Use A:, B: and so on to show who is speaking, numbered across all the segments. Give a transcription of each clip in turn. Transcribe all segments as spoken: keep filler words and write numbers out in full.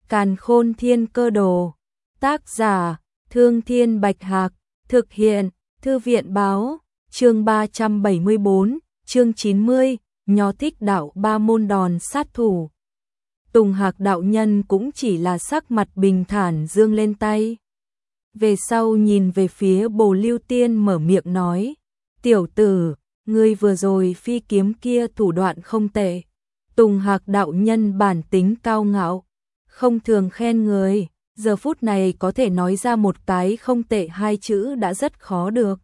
A: Càn Khôn Thiên Cơ Đồ. Tác giả: Thương Thiên Bạch Hạc. Thực hiện: Thư viện báo. Chương ba trăm bảy mươi bốn, chương chín mươi, Nho Thích Đạo ba môn đòn sát thủ. Tùng Hạc đạo nhân cũng chỉ là sắc mặt bình thản giương lên tay. Về sau nhìn về phía Bồ Lưu Tiên mở miệng nói: "Tiểu tử, ngươi vừa rồi phi kiếm kia thủ đoạn không tệ." Tùng Hạc đạo nhân bản tính cao ngạo, không thường khen người, giờ phút này có thể nói ra một cái không tệ hai chữ đã rất khó được.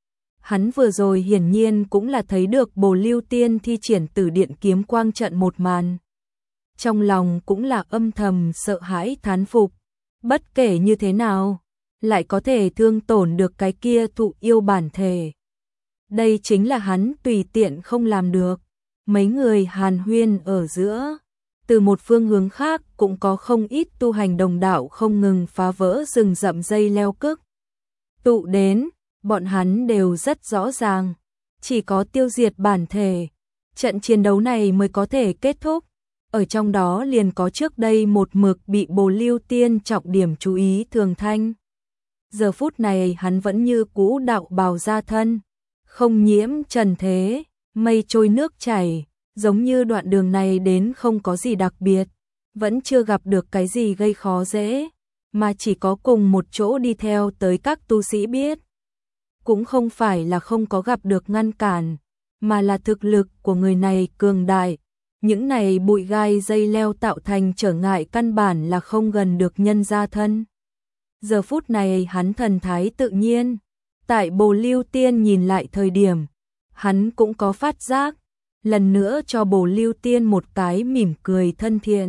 A: Hắn vừa rồi hiển nhiên cũng là thấy được Bồ Lưu Tiên thi triển Tử Điện kiếm quang trận một màn. Trong lòng cũng là âm thầm sợ hãi thán phục, bất kể như thế nào, lại có thể thương tổn được cái kia thụ yêu bản thể. Đây chính là hắn tùy tiện không làm được. Mấy người hàn huyên ở giữa, từ một phương hướng khác cũng có không ít tu hành đồng đạo không ngừng phá vỡ rừng rậm dây leo cức. Tụ đến, bọn hắn đều rất rõ ràng, chỉ có tiêu diệt bản thể, trận chiến đấu này mới có thể kết thúc. Ở trong đó liền có trước đây một mực bị Bồ Lưu Tiên trọng điểm chú ý Thường Thanh. Giờ phút này hắn vẫn như cũ đạo bào ra thân, không nhiễm trần thế, mây trôi nước chảy, giống như đoạn đường này đến không có gì đặc biệt, vẫn chưa gặp được cái gì gây khó dễ, mà chỉ có cùng một chỗ đi theo tới các tu sĩ biết. Cũng không phải là không có gặp được ngăn cản, mà là thực lực của người này cường đại. Những này bụi gai dây leo tạo thành trở ngại căn bản là không gần được nhân gia thân. Giờ phút này hắn thần thái tự nhiên, tại Bồ Lưu Tiên nhìn lại thời điểm, hắn cũng có phát giác, lần nữa cho Bồ Lưu Tiên một cái mỉm cười thân thiện.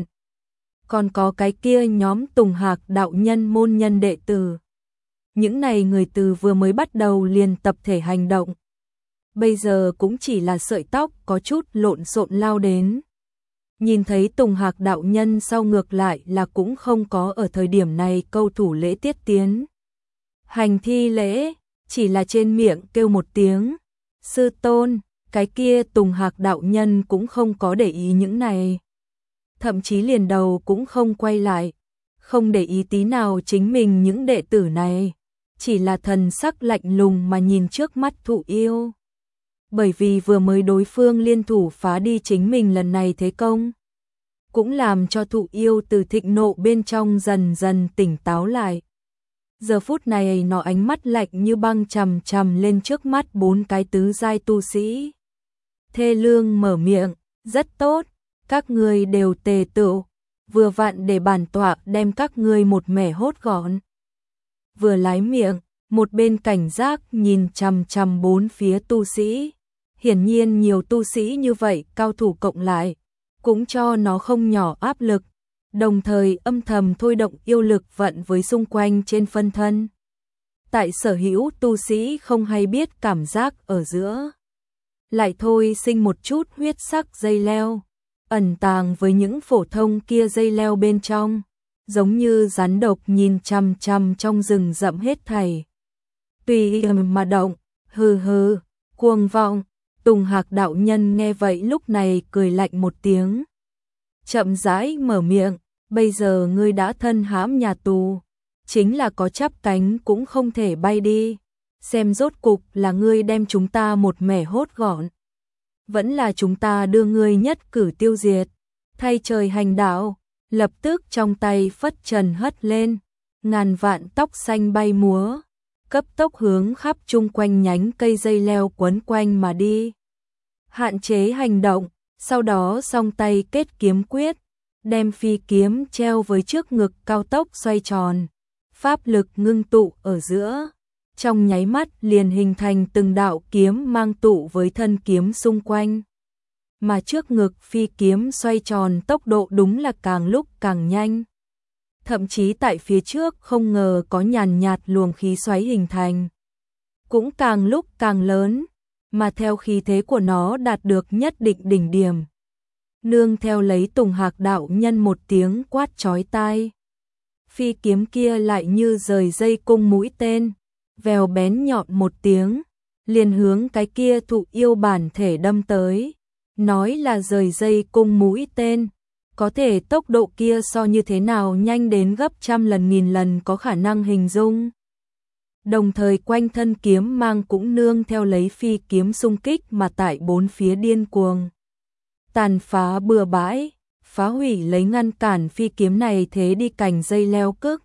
A: Còn có cái kia nhóm Tùng Hạc đạo nhân môn nhân đệ tử. Những này người từ vừa mới bắt đầu liền tập thể hành động. Bây giờ cũng chỉ là sợi tóc có chút lộn xộn lao đến. Nhìn thấy Tùng Hạc đạo nhân sau ngược lại là cũng không có ở thời điểm này câu thủ lễ tiết tiến. Hành thi lễ, chỉ là trên miệng kêu một tiếng sư tôn, cái kia Tùng Hạc đạo nhân cũng không có để ý những này. Thậm chí liền đầu cũng không quay lại, không để ý tí nào chính mình những đệ tử này, chỉ là thần sắc lạnh lùng mà nhìn trước mắt thụ yêu. Bởi vì vừa mới đối phương liên thủ phá đi chính mình lần này thế công, cũng làm cho thụ yêu từ thịnh nộ bên trong dần dần tỉnh táo lại. Giờ phút này nó ánh mắt lạnh như băng chằm chằm lên trước mắt bốn cái tứ giai tu sĩ. Thê lương mở miệng, rất tốt, các ngươi đều tề tựu, vừa vặn để bản tọa đem các ngươi một mẻ hốt gọn. Vừa lái miệng, một bên cảnh giác nhìn chằm chằm bốn phía tu sĩ. Hiển nhiên nhiều tu sĩ như vậy cao thủ cộng lại, cũng cho nó không nhỏ áp lực, đồng thời âm thầm thôi động yêu lực vận với xung quanh trên phân thân. Tại sở hữu tu sĩ không hay biết cảm giác ở giữa, lại thôi sinh một chút huyết sắc dây leo, ẩn tàng với những phổ thông kia dây leo bên trong, giống như rắn độc nhìn chằm chằm trong rừng rậm hết thảy. Tùy mà động, hừ hừ, cuồng vọng. Tùng Hạc đạo nhân nghe vậy lúc này cười lạnh một tiếng, chậm rãi mở miệng, bây giờ ngươi đã thân hãm nhà tù, chính là có chắp cánh cũng không thể bay đi, xem rốt cục là ngươi đem chúng ta một mẻ hốt gọn, vẫn là chúng ta đưa ngươi nhất cử tiêu diệt. Thay trời hành đạo, lập tức trong tay phất trần hất lên, ngàn vạn tóc xanh bay múa, cấp tốc hướng khắp chung quanh nhánh cây dây leo quấn quanh mà đi. Hạn chế hành động, sau đó song tay kết kiếm quyết, đem phi kiếm treo với trước ngực cao tốc xoay tròn, pháp lực ngưng tụ ở giữa, trong nháy mắt liền hình thành từng đạo kiếm mang tụ với thân kiếm xung quanh. Mà trước ngực phi kiếm xoay tròn tốc độ đúng là càng lúc càng nhanh. Thậm chí tại phía trước không ngờ có nhàn nhạt luồng khí xoáy hình thành, cũng càng lúc càng lớn, mà theo khí thế của nó đạt được nhất định đỉnh điểm. Nương theo lấy Tùng Hạc đạo nhân một tiếng quát chói tai. Phi kiếm kia lại như rời dây cung mũi tên, vèo bén nhọn một tiếng, liền hướng cái kia thụ yêu bản thể đâm tới. Nói là rời dây cung mũi tên, có thể tốc độ kia so như thế nào nhanh đến gấp trăm lần nghìn lần có khả năng hình dung. Đồng thời quanh thân kiếm mang cũng nương theo lấy phi kiếm xung kích mà tại bốn phía điên cuồng tàn phá bừa bãi, phá hủy lấy ngăn cản phi kiếm này thế đi cành dây leo cức.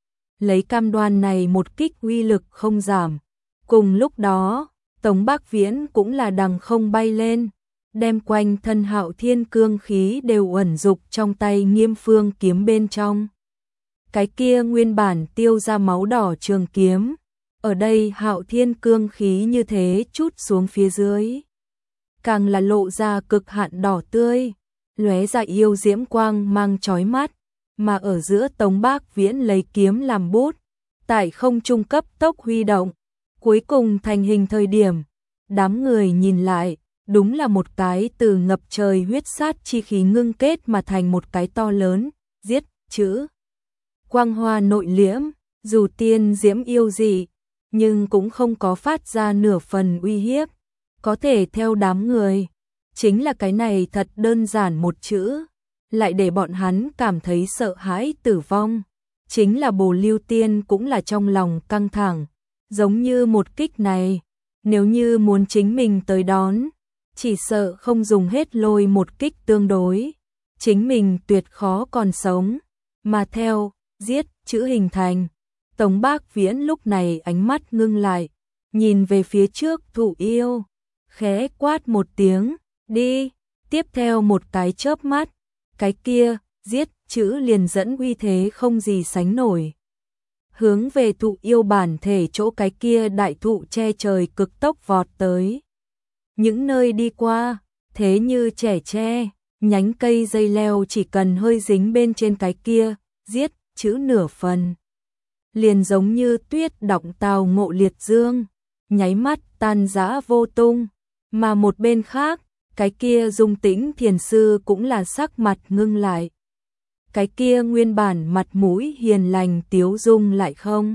A: Lấy cam đoan này một kích uy lực không giảm. Cùng lúc đó, Tống Bác Viễn cũng là đằng không bay lên, đem quanh thân Hạo Thiên cương khí đều uẩn dục trong tay Nghiêm Phương kiếm bên trong. Cái kia nguyên bản tiêu ra máu đỏ trường kiếm, ở đây Hạo Thiên cương khí như thế chút xuống phía dưới, càng là lộ ra cực hạn đỏ tươi, lóe ra yêu diễm quang mang chói mắt, mà ở giữa Tống Bác Viễn lấy kiếm làm bút, tại không trung cấp tốc huy động, cuối cùng thành hình thời điểm, đám người nhìn lại, đúng là một cái từ ngập trời huyết sát chi khí ngưng kết mà thành một cái to lớn, giết chữ. Quang hoa nội liễm, dù tiên diễm yêu dị, nhưng cũng không có phát ra nửa phần uy hiếp, có thể theo đám người. Chính là cái này thật đơn giản một chữ, lại để bọn hắn cảm thấy sợ hãi tử vong. Chính là Bồ Lưu Tiên cũng là trong lòng căng thẳng, giống như một kích này, nếu như muốn chính mình tới đón, chỉ sợ không dùng hết lôi một kích tương đối, chính mình tuyệt khó còn sống, mà theo, giết, chữ hình thành. Tống Bác Viễn lúc này ánh mắt ngưng lại, nhìn về phía trước Thụ Yêu, khẽ quát một tiếng, đi, tiếp theo một cái chớp mắt, cái kia, giết, chữ liền dẫn uy thế không gì sánh nổi. Hướng về Thụ Yêu bản thể chỗ cái kia đại thụ che trời cực tốc vọt tới. Những nơi đi qua, thế như trẻ tre, nhánh cây dây leo chỉ cần hơi dính bên trên cái kia, giết, chữ nửa phần. Liền giống như tuyết đọng tàu ngộ liệt dương, nháy mắt tan rã vô tung, mà một bên khác, cái kia Dung Tĩnh thiền sư cũng là sắc mặt ngưng lại. Cái kia nguyên bản mặt mũi hiền lành tiếu dung lại không.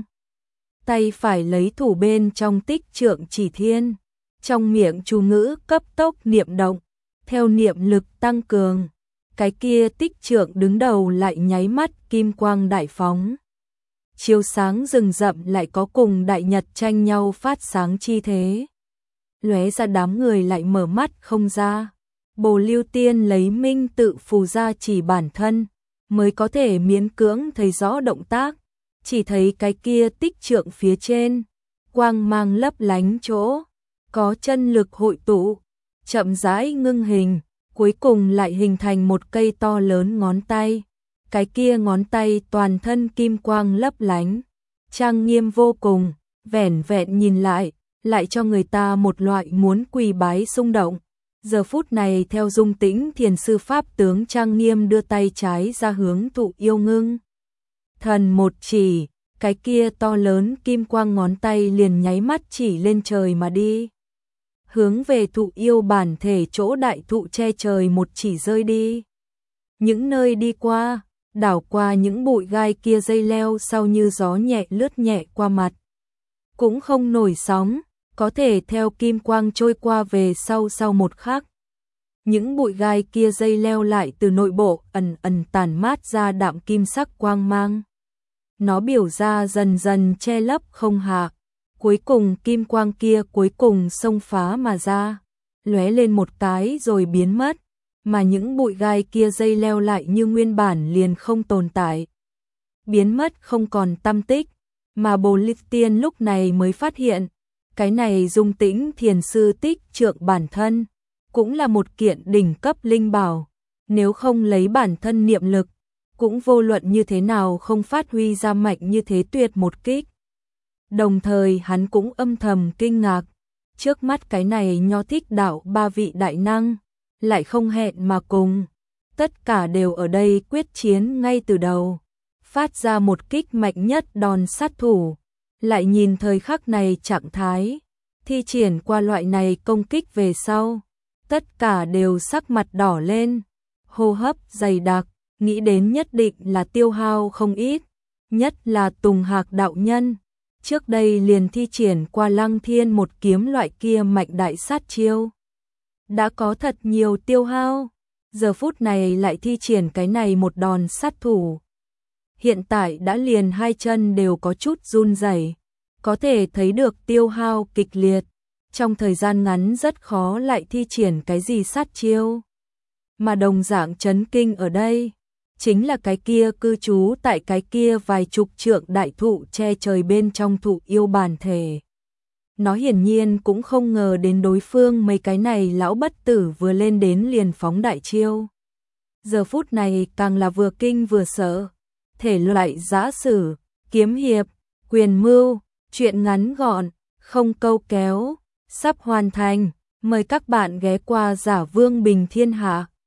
A: Tay phải lấy thủ bên trong tích trượng chỉ thiên, trong miệng chú ngữ cấp tốc niệm động, theo niệm lực tăng cường, cái kia tích trượng đứng đầu lại nháy mắt kim quang đại phóng. Chiếu sáng rừng rậm lại có cùng đại nhật tranh nhau phát sáng chi thế. Lóe ra đám người lại mở mắt không ra. Bồ Lưu Tiên lấy minh tự phù ra chỉ bản thân, mới có thể miễn cưỡng thấy rõ động tác, chỉ thấy cái kia tích trượng phía trên, quang mang lấp lánh chỗ, có chân lực hội tụ, chậm rãi ngưng hình, cuối cùng lại hình thành một cây to lớn ngón tay. Cái kia ngón tay toàn thân kim quang lấp lánh, trang nghiêm vô cùng, vẻn vẹn nhìn lại, lại cho người ta một loại muốn quỳ bái xung động. Giờ phút này theo Dung Tĩnh thiền sư pháp tướng trang nghiêm đưa tay trái ra hướng Thụ Yêu ngưng. Thần một chỉ, cái kia to lớn kim quang ngón tay liền nháy mắt chỉ lên trời mà đi. Hướng về Thụ Yêu bản thể chỗ đại thụ che trời một chỉ rơi đi. Những nơi đi qua, đảo qua những bụi gai kia dây leo sau như gió nhẹ lướt nhẹ qua mặt. Cũng không nổi sóng, có thể theo kim quang trôi qua về sau sau một khắc. Những bụi gai kia dây leo lại từ nội bộ ẩn ẩn tản mát ra đạm kim sắc quang mang. Nó biểu ra dần dần che lấp không hạ, cuối cùng kim quang kia cuối cùng xông phá mà ra, lóe lên một cái rồi biến mất. Mà những bụi gai kia dây leo lại như nguyên bản liền không tồn tại. Biến mất không còn tăm tích, mà Bồ Lưu Tiên lúc này mới phát hiện, cái này Dung Tĩnh thiền sư tích trượng bản thân, cũng là một kiện đỉnh cấp linh bảo, nếu không lấy bản thân niệm lực, cũng vô luận như thế nào không phát huy ra mạnh như thế tuyệt một kích. Đồng thời hắn cũng âm thầm kinh ngạc, trước mắt cái này Nho Thích Đạo ba vị đại năng, lại không hẹn mà cùng, tất cả đều ở đây quyết chiến ngay từ đầu, phát ra một kích mạnh nhất đòn sát thủ, lại nhìn thời khắc này trạng thái, thi triển qua loại này công kích về sau, tất cả đều sắc mặt đỏ lên, hô hấp dày đặc, nghĩ đến nhất định là tiêu hao không ít, nhất là Tùng Hạc đạo nhân, trước đây liền thi triển qua Lăng Thiên một kiếm loại kia mạnh đại sát chiêu. Đã có thật nhiều tiêu hao, giờ phút này lại thi triển cái này một đòn sát thủ. Hiện tại đã liền hai chân đều có chút run rẩy, có thể thấy được tiêu hao kịch liệt, trong thời gian ngắn rất khó lại thi triển cái gì sát chiêu. Mà đồng dạng chấn kinh ở đây, chính là cái kia cư trú tại cái kia vài chục trượng đại thụ che trời bên trong thụ yêu bản thể. Nó hiển nhiên cũng không ngờ đến đối phương mấy cái này lão bất tử vừa lên đến liền phóng đại chiêu. Giờ phút này càng là vừa kinh vừa sợ, thể loại giã sử, kiếm hiệp, quyền mưu, chuyện ngắn gọn, không câu kéo, sắp hoàn thành, mời các bạn ghé qua Giả Vương Bình Thiên Hạ.